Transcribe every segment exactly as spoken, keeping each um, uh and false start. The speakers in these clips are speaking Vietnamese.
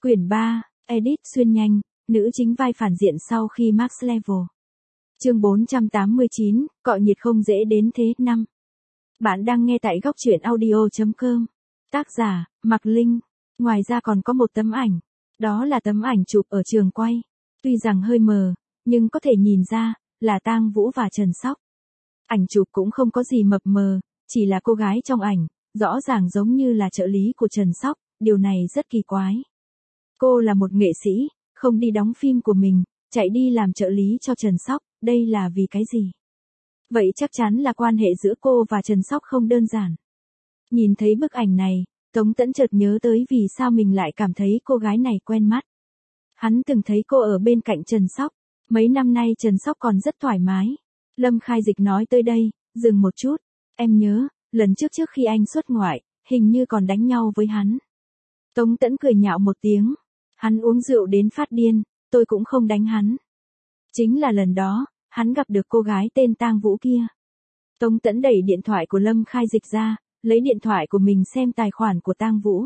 Quyển ba, Edit xuyên nhanh, nữ chính vai phản diện sau khi Max Level. Chương bốn trăm tám mươi chín, cọ nhiệt không dễ đến thế. Năm. Bạn đang nghe tại góc truyện audio chấm com. Tác giả, Mạc Linh. Ngoài ra còn có một tấm ảnh. Đó là tấm ảnh chụp ở trường quay. Tuy rằng hơi mờ, nhưng có thể nhìn ra, là Tang Vũ và Trần Sóc. Ảnh chụp cũng không có gì mập mờ, chỉ là cô gái trong ảnh, rõ ràng giống như là trợ lý của Trần Sóc, điều này rất kỳ quái. Cô là một nghệ sĩ, không đi đóng phim của mình, chạy đi làm trợ lý cho Trần Sóc, đây là vì cái gì? Vậy chắc chắn là quan hệ giữa cô và Trần Sóc không đơn giản. Nhìn thấy bức ảnh này, Tống Tẫn chợt nhớ tới vì sao mình lại cảm thấy cô gái này quen mắt. Hắn từng thấy cô ở bên cạnh Trần Sóc, mấy năm nay Trần Sóc còn rất thoải mái. Lâm Khai Dịch nói tới đây, dừng một chút, em nhớ, lần trước trước khi anh xuất ngoại, hình như còn đánh nhau với hắn. Tống Tẫn cười nhạo một tiếng, hắn uống rượu đến phát điên, tôi cũng không đánh hắn. Chính là lần đó, hắn gặp được cô gái tên Tang Vũ kia. Tống Tẫn đẩy điện thoại của Lâm Khai Dịch ra, lấy điện thoại của mình xem tài khoản của Tang Vũ.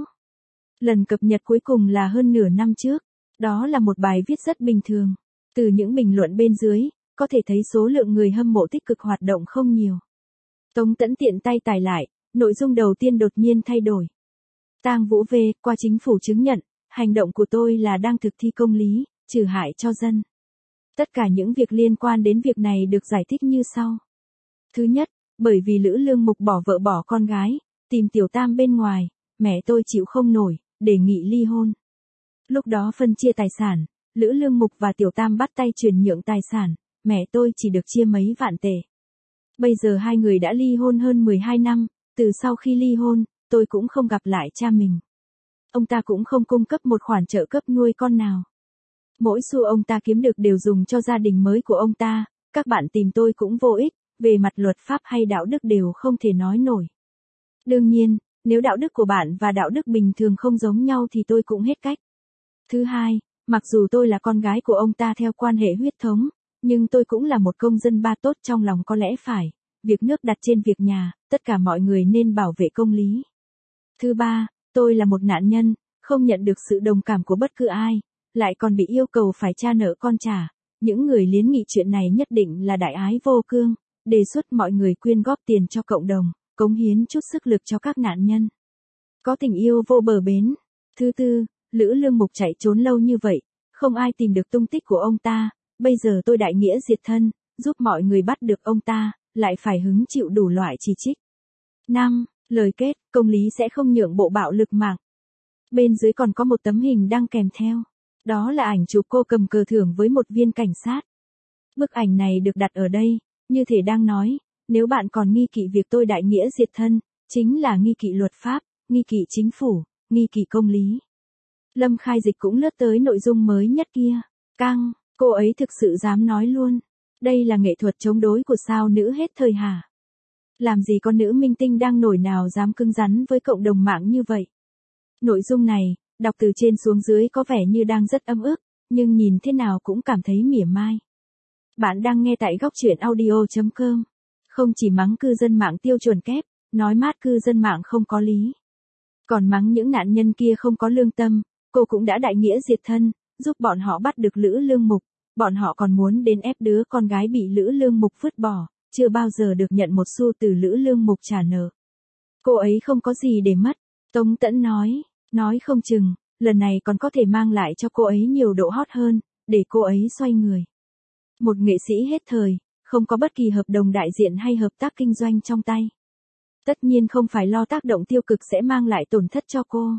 Lần cập nhật cuối cùng là hơn nửa năm trước, đó là một bài viết rất bình thường. Từ những bình luận bên dưới, có thể thấy số lượng người hâm mộ tích cực hoạt động không nhiều. Tống Tẫn tiện tay tải lại, nội dung đầu tiên đột nhiên thay đổi. Tang Vũ về, qua chính phủ chứng nhận, hành động của tôi là đang thực thi công lý, trừ hại cho dân. Tất cả những việc liên quan đến việc này được giải thích như sau. Thứ nhất, bởi vì Lữ Lương Mục bỏ vợ bỏ con gái, tìm Tiểu Tam bên ngoài, mẹ tôi chịu không nổi, đề nghị ly hôn. Lúc đó phân chia tài sản, Lữ Lương Mục và Tiểu Tam bắt tay chuyển nhượng tài sản, mẹ tôi chỉ được chia mấy vạn tệ. Bây giờ hai người đã ly hôn hơn mười hai năm, từ sau khi ly hôn, tôi cũng không gặp lại cha mình. Ông ta cũng không cung cấp một khoản trợ cấp nuôi con nào. Mỗi xu ông ta kiếm được đều dùng cho gia đình mới của ông ta, các bạn tìm tôi cũng vô ích, về mặt luật pháp hay đạo đức đều không thể nói nổi. Đương nhiên, nếu đạo đức của bạn và đạo đức bình thường không giống nhau thì tôi cũng hết cách. Thứ hai, mặc dù tôi là con gái của ông ta theo quan hệ huyết thống, nhưng tôi cũng là một công dân ba tốt trong lòng có lẽ phải. Việc nước đặt trên việc nhà, tất cả mọi người nên bảo vệ công lý. Thứ ba, tôi là một nạn nhân, không nhận được sự đồng cảm của bất cứ ai, lại còn bị yêu cầu phải trả nợ con trả. Những người liên nghị chuyện này nhất định là đại ái vô cương, đề xuất mọi người quyên góp tiền cho cộng đồng, cống hiến chút sức lực cho các nạn nhân. Có tình yêu vô bờ bến. Thứ tư, Lữ Lương Mục chạy trốn lâu như vậy, không ai tìm được tung tích của ông ta, bây giờ tôi đại nghĩa diệt thân, giúp mọi người bắt được ông ta, lại phải hứng chịu đủ loại chỉ trích. Năm. Lời kết, công lý sẽ không nhượng bộ bạo lực mạng. Bên dưới còn có một tấm hình đang kèm theo. Đó là ảnh chụp cô cầm cờ thưởng với một viên cảnh sát. Bức ảnh này được đặt ở đây, như thể đang nói, nếu bạn còn nghi kỵ việc tôi đại nghĩa diệt thân, chính là nghi kỵ luật pháp, nghi kỵ chính phủ, nghi kỵ công lý. Lâm Khai Dịch cũng lướt tới nội dung mới nhất kia. Căng, cô ấy thực sự dám nói luôn. Đây là nghệ thuật chống đối của sao nữ hết thời hả? Làm gì có nữ minh tinh đang nổi nào dám cứng rắn với cộng đồng mạng như vậy? Nội dung này, đọc từ trên xuống dưới có vẻ như đang rất ấm ức, nhưng nhìn thế nào cũng cảm thấy mỉa mai. Bạn đang nghe tại góc truyện audio chấm com. Không chỉ mắng cư dân mạng tiêu chuẩn kép, nói mát cư dân mạng không có lý. Còn mắng những nạn nhân kia không có lương tâm, cô cũng đã đại nghĩa diệt thân, giúp bọn họ bắt được Lữ Lương Mục. Bọn họ còn muốn đến ép đứa con gái bị Lữ Lương Mục vứt bỏ, chưa bao giờ được nhận một xu từ Lữ Lương Mục trả nợ. Cô ấy không có gì để mất, Tống Tẫn nói, nói không chừng, lần này còn có thể mang lại cho cô ấy nhiều độ hot hơn, để cô ấy xoay người. Một nghệ sĩ hết thời, không có bất kỳ hợp đồng đại diện hay hợp tác kinh doanh trong tay. Tất nhiên không phải lo tác động tiêu cực sẽ mang lại tổn thất cho cô,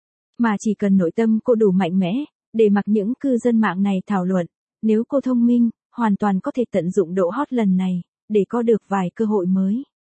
mà chỉ cần nội tâm cô đủ mạnh mẽ, để mặc những cư dân mạng này thảo luận. Nếu cô thông minh, hoàn toàn có thể tận dụng độ hot lần này, để có được vài cơ hội mới.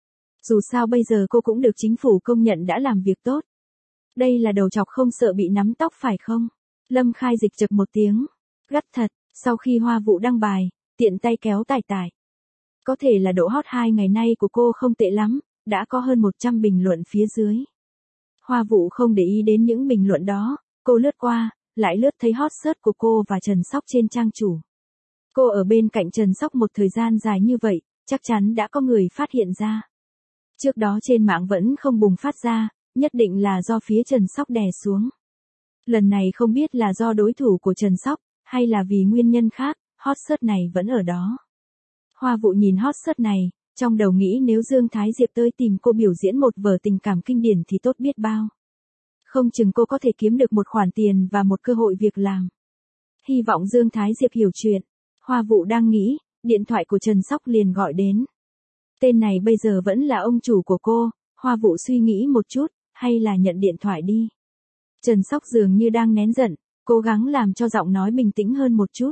Dù sao bây giờ cô cũng được chính phủ công nhận đã làm việc tốt. Đây là đầu chọc không sợ bị nắm tóc phải không? Lâm Khai Dịch chực một tiếng. Gắt thật, sau khi Hoa Vũ đăng bài, tiện tay kéo tải tải. Có thể là độ hot hai ngày nay của cô không tệ lắm, đã có hơn một trăm bình luận phía dưới. Hoa Vũ không để ý đến những bình luận đó, cô lướt qua, lại lướt thấy hot search của cô và Trần Sóc trên trang chủ. Cô ở bên cạnh Trần Sóc một thời gian dài như vậy, chắc chắn đã có người phát hiện ra. Trước đó trên mạng vẫn không bùng phát ra, nhất định là do phía Trần Sóc đè xuống. Lần này không biết là do đối thủ của Trần Sóc, hay là vì nguyên nhân khác, hot search này vẫn ở đó. Hoa Vụ nhìn hot search này, trong đầu nghĩ nếu Dương Thái Diệp tới tìm cô biểu diễn một vở tình cảm kinh điển thì tốt biết bao. Không chừng cô có thể kiếm được một khoản tiền và một cơ hội việc làm. Hy vọng Dương Thái Diệp hiểu chuyện. Hoa Vụ đang nghĩ, điện thoại của Trần Sóc liền gọi đến. Tên này bây giờ vẫn là ông chủ của cô, Hoa Vụ suy nghĩ một chút, hay là nhận điện thoại đi. Trần Sóc dường như đang nén giận, cố gắng làm cho giọng nói bình tĩnh hơn một chút.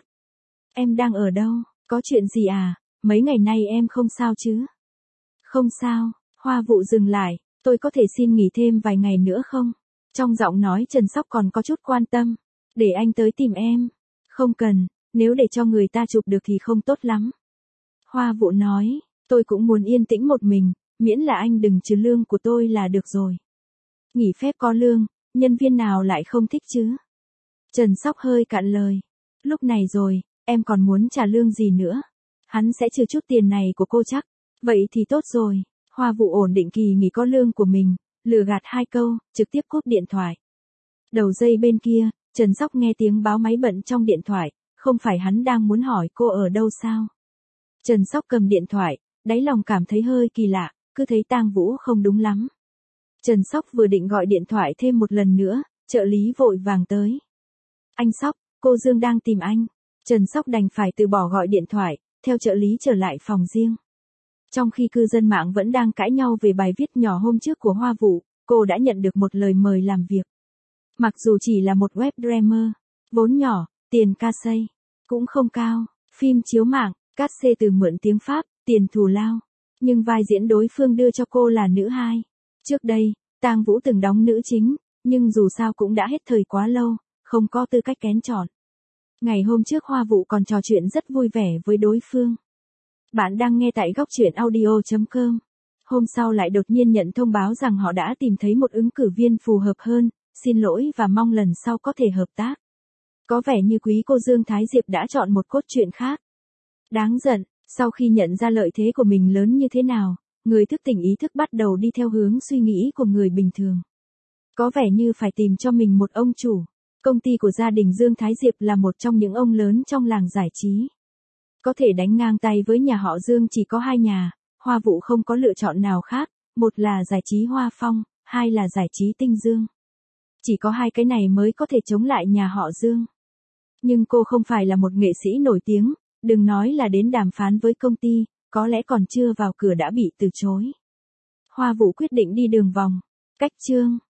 Em đang ở đâu, có chuyện gì à, mấy ngày nay em không sao chứ? Không sao, Hoa Vụ dừng lại, tôi có thể xin nghỉ thêm vài ngày nữa không? Trong giọng nói Trần Sóc còn có chút quan tâm. Để anh tới tìm em. Không cần, nếu để cho người ta chụp được thì không tốt lắm. Hoa Vụ nói, tôi cũng muốn yên tĩnh một mình, miễn là anh đừng trừ lương của tôi là được rồi. Nghỉ phép có lương, nhân viên nào lại không thích chứ? Trần Sóc hơi cạn lời. Lúc này rồi, em còn muốn trả lương gì nữa? Hắn sẽ trừ chút tiền này của cô chắc. Vậy thì tốt rồi. Hoa Vụ ổn định kỳ nghỉ có lương của mình, lừa gạt hai câu, trực tiếp cúp điện thoại. Đầu dây bên kia, Trần Sóc nghe tiếng báo máy bận trong điện thoại, không phải hắn đang muốn hỏi cô ở đâu sao? Trần Sóc cầm điện thoại, đáy lòng cảm thấy hơi kỳ lạ, cứ thấy Tang Vũ không đúng lắm. Trần Sóc vừa định gọi điện thoại thêm một lần nữa, trợ lý vội vàng tới. Anh Sóc, cô Dương đang tìm anh. Trần Sóc đành phải từ bỏ gọi điện thoại, theo trợ lý trở lại phòng riêng. Trong khi cư dân mạng vẫn đang cãi nhau về bài viết nhỏ hôm trước của Hoa Vụ, cô đã nhận được một lời mời làm việc. Mặc dù chỉ là một web drama, vốn nhỏ, tiền ca xây cũng không cao, phim chiếu mạng, cát xê từ mượn tiếng Pháp, tiền thù lao, nhưng vai diễn đối phương đưa cho cô là nữ hai. Trước đây, Tang Vũ từng đóng nữ chính, nhưng dù sao cũng đã hết thời quá lâu, không có tư cách kén chọn. Ngày hôm trước Hoa Vụ còn trò chuyện rất vui vẻ với đối phương. Bạn đang nghe tại góc truyện audio chấm com. Hôm sau lại đột nhiên nhận thông báo rằng họ đã tìm thấy một ứng cử viên phù hợp hơn, xin lỗi và mong lần sau có thể hợp tác. Có vẻ như quý cô Dương Thái Diệp đã chọn một cốt truyện khác. Đáng giận, sau khi nhận ra lợi thế của mình lớn như thế nào, người thức tỉnh ý thức bắt đầu đi theo hướng suy nghĩ của người bình thường. Có vẻ như phải tìm cho mình một ông chủ. Công ty của gia đình Dương Thái Diệp là một trong những ông lớn trong làng giải trí. Có thể đánh ngang tay với nhà họ Dương chỉ có hai nhà, Hoa Vụ không có lựa chọn nào khác, một là giải trí Hoa Phong, hai là giải trí Tinh Dương. Chỉ có hai cái này mới có thể chống lại nhà họ Dương. Nhưng cô không phải là một nghệ sĩ nổi tiếng, đừng nói là đến đàm phán với công ty, có lẽ còn chưa vào cửa đã bị từ chối. Hoa Vụ quyết định đi đường vòng. Cách chương